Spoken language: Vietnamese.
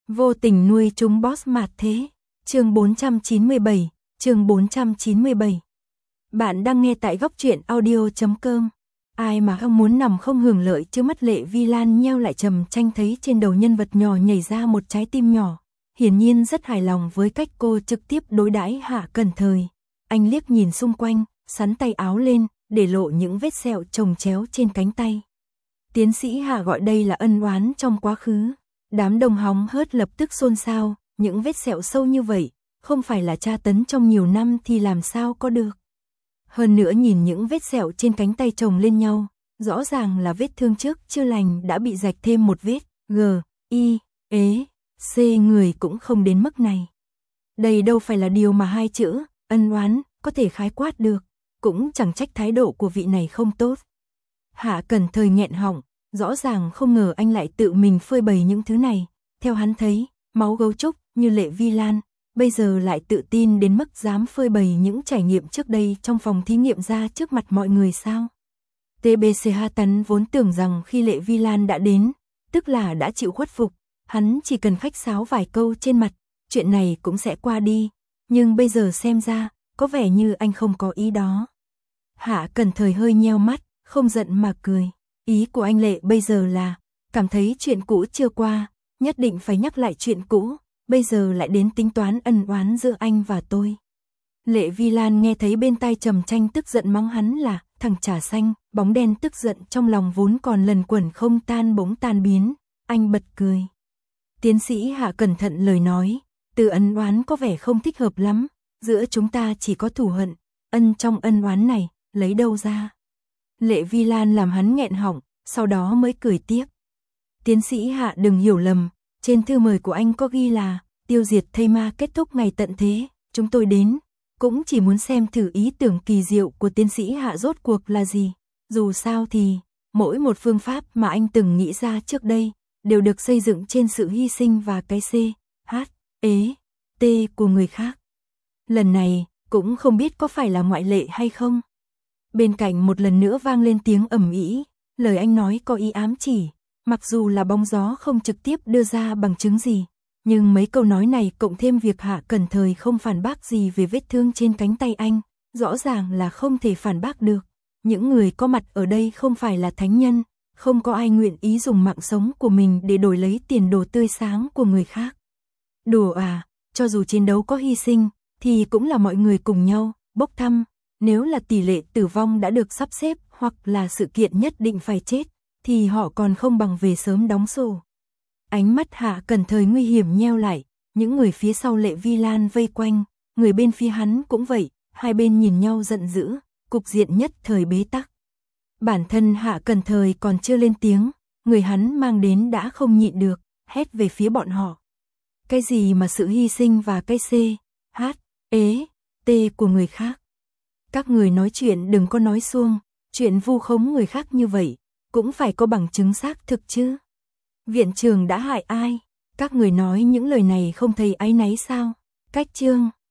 Vô tình nuôi chúng boss mạt thế. Chương 497. Bạn đang nghe tại góc truyện audio.com. Ai mà không muốn nằm không hưởng lợi chứ, mắt Lệ Vi Lan nheo lại trầm tranh thấy trên đầu nhân vật nhỏ nhảy ra một trái tim nhỏ. Hiển nhiên rất hài lòng với cách cô trực tiếp đối đãi Hạ Cẩn Thời. Anh liếc nhìn xung quanh, sắn tay áo lên, để lộ những vết sẹo chồng chéo trên cánh tay. Tiến sĩ Hạ gọi đây là ân oán trong quá khứ. Đám đông hóng hớt lập tức xôn xao, những vết sẹo sâu như vậy, không phải là tra tấn trong nhiều năm thì làm sao có được. Hơn nữa nhìn những vết sẹo trên cánh tay chồng lên nhau, rõ ràng là vết thương trước chưa lành đã bị rạch thêm một vết, C người cũng không đến mức này. Đây đâu phải là điều mà hai chữ, ân oán, có thể khái quát được, cũng chẳng trách thái độ của vị này không tốt. Hạ Cẩn Thời nghẹn họng, rõ ràng không ngờ anh lại tự mình phơi bày những thứ này. Theo hắn thấy, máu gấu trúc như Lệ Vi Lan, bây giờ lại tự tin đến mức dám phơi bày những trải nghiệm trước đây trong phòng thí nghiệm ra trước mặt mọi người sao? TBC Hà Tấn vốn tưởng rằng khi Lệ Vi Lan đã đến, tức là đã chịu khuất phục, hắn chỉ cần khách sáo vài câu trên mặt, chuyện này cũng sẽ qua đi. Nhưng bây giờ xem ra, có vẻ như anh không có ý đó. Hạ Cẩn Thời hơi nheo mắt, không giận mà cười. Ý của anh Lệ bây giờ là, cảm thấy chuyện cũ chưa qua, nhất định phải nhắc lại chuyện cũ, bây giờ lại đến tính toán ân oán giữa anh và tôi. Lệ Vi Lan nghe thấy bên tai trầm tranh tức giận mắng hắn là thằng trà xanh, bóng đen tức giận trong lòng vốn còn lần quẩn không tan bỗng tan biến, anh bật cười. Tiến sĩ Hạ cẩn thận lời nói, từ ân oán có vẻ không thích hợp lắm, giữa chúng ta chỉ có thù hận, ân trong ân oán này, lấy đâu ra. Lệ Vi Lan làm hắn nghẹn họng, sau đó mới cười tiếp. Tiến sĩ Hạ đừng hiểu lầm, trên thư mời của anh có ghi là tiêu diệt thây ma kết thúc ngày tận thế, chúng tôi đến, cũng chỉ muốn xem thử ý tưởng kỳ diệu của tiến sĩ Hạ rốt cuộc là gì. Dù sao thì, mỗi một phương pháp mà anh từng nghĩ ra trước đây, đều được xây dựng trên sự hy sinh và cái T của người khác. Lần này, cũng không biết có phải là ngoại lệ hay không. Bên cạnh một lần nữa vang lên tiếng ầm ĩ, lời anh nói có ý ám chỉ, mặc dù là bóng gió không trực tiếp đưa ra bằng chứng gì, nhưng mấy câu nói này cộng thêm việc Hạ Cẩn Thời không phản bác gì về vết thương trên cánh tay anh, rõ ràng là không thể phản bác được. Những người có mặt ở đây không phải là thánh nhân, không có ai nguyện ý dùng mạng sống của mình để đổi lấy tiền đồ tươi sáng của người khác. Đùa à, cho dù chiến đấu có hy sinh, thì cũng là mọi người cùng nhau, bốc thăm. Nếu là tỷ lệ tử vong đã được sắp xếp hoặc là sự kiện nhất định phải chết, thì họ còn không bằng về sớm đóng sổ. Ánh mắt Hạ Cẩn Thời nguy hiểm nheo lại, những người phía sau Lệ Vi Lan vây quanh, người bên phía hắn cũng vậy, hai bên nhìn nhau giận dữ, cục diện nhất thời bế tắc. Bản thân Hạ Cẩn Thời còn chưa lên tiếng, người hắn mang đến đã không nhịn được, hét về phía bọn họ. Cái gì mà sự hy sinh và cái T của người khác? Các người nói chuyện đừng có nói suông, chuyện vu khống người khác như vậy, cũng phải có bằng chứng xác thực chứ. Viện trưởng đã hại ai? Các người nói những lời này không thấy áy náy sao? Cách chương